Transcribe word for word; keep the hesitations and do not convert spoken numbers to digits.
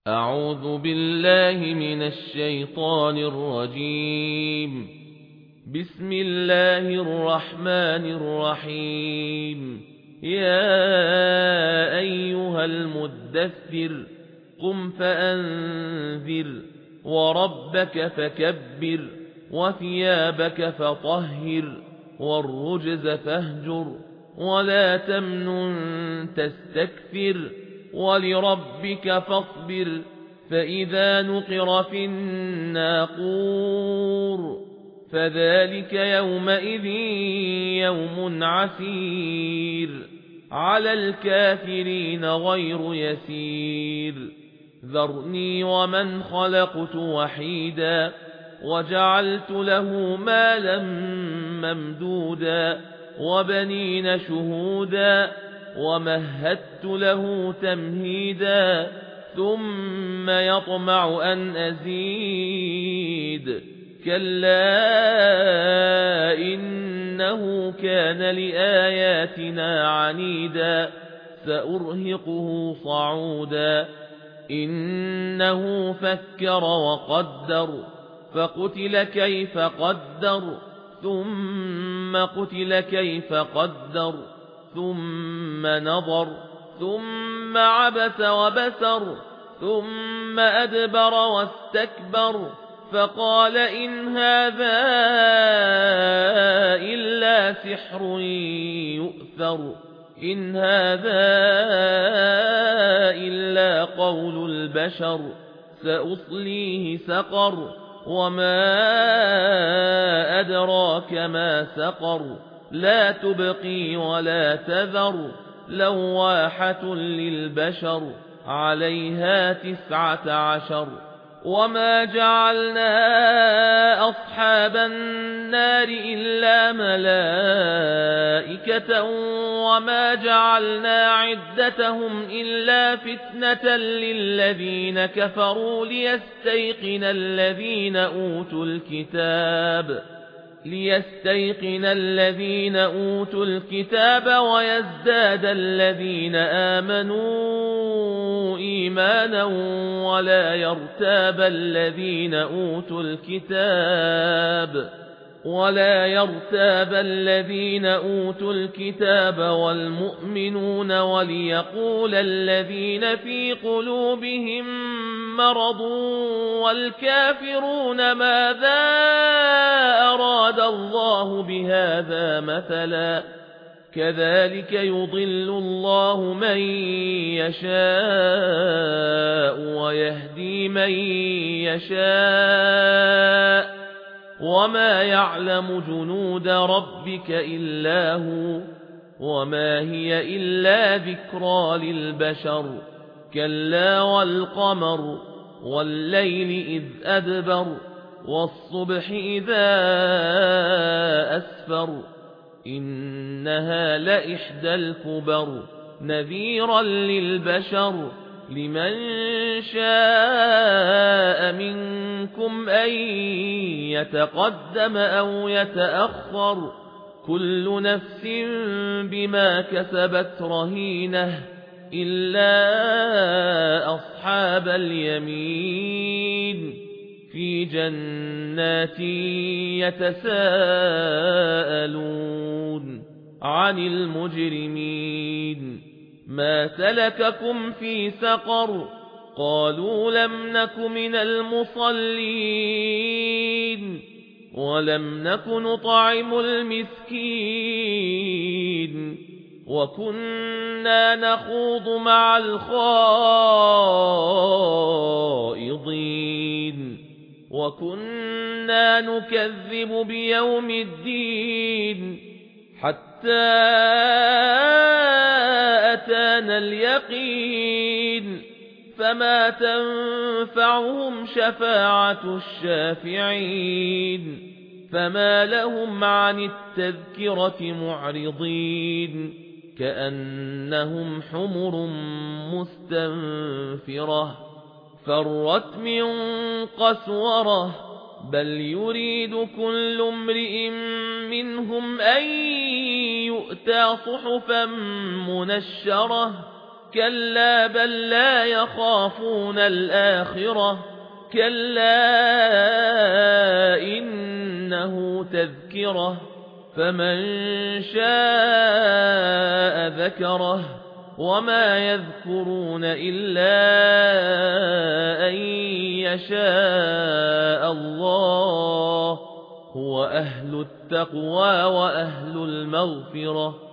أعوذ بالله من الشيطان الرجيم. بسم الله الرحمن الرحيم. يا أيها المدثر قم فأنذر وربك فكبر وثيابك فطهر والرجز فاهجر ولا تمنن تستكثر ولربك فاصبر فإذا نقر في الناقور فذلك يومئذ يوم عسير على الكافرين غير يسير. ذرني ومن خلقت وحيدا وجعلت له مالا ممدودا وبنين شهودا ومهدت له تمهيدا ثم يطمع أن أزيد كلا إنه كان لآياتنا عنيدا سأرهقه صعودا. إنه فكر وقدر فقتل كيف قدر ثم قتل كيف قدر ثم نظر ثم عبس وبسر ثم أدبر واستكبر فقال إن هذا إلا سحر يؤثر إن هذا إلا قول البشر سأصليه سقر وما أدراك ما سقر لا تبقي ولا تذر لواحة للبشر عليها تسعة عشر. وما جعلنا أصحاب النار إلا ملائكة وما جعلنا عدتهم إلا فتنة للذين كفروا ليستيقن الذين أوتوا الكتاب ليستيقن الذين أوتوا الكتاب ويزداد الذين آمنوا إيمانا ولا يرتاب الذين أوتوا الكتاب ولا يرتاب الذين أوتوا الكتاب والمؤمنون وليقول الذين في قلوبهم مرض والكافرون ماذا أراد الله بهذا مثلا كذلك يضل الله من يشاء ويهدي من يشاء وما يعلم جنود ربك إلا هو وما هي إلا ذكرى للبشر. كلا والقمر والليل إذ أدبر والصبح إذا أسفر إنها لإحدى الكبر نذيرا للبشر لمن شاء منكم أن يتقدم أو يتأخر كل نفس بما كسبت رهينة إلا أصحاب اليمين في جنات يتساءلون عن المجرمين ما سلككم في سقر قالوا لم نك من المصلين ولم نك نطعم المسكين وكنا نخوض مع الخائضين وكنا نكذب بيوم الدين حتى أتانا اليقين فما تنفعهم شفاعة الشافعين فما لهم عن التذكرة معرضين كأنهم حمر مستنفرة فرت من قسورة بل يريد كل امرئ منهم أن يؤتى صحفا منشرة كلا بل لا يخافون الآخرة كلا إنه تذكرة فمن شاء ذكره وما يذكرون إلا أن يشاء الله هو أهل التقوى وأهل المغفرة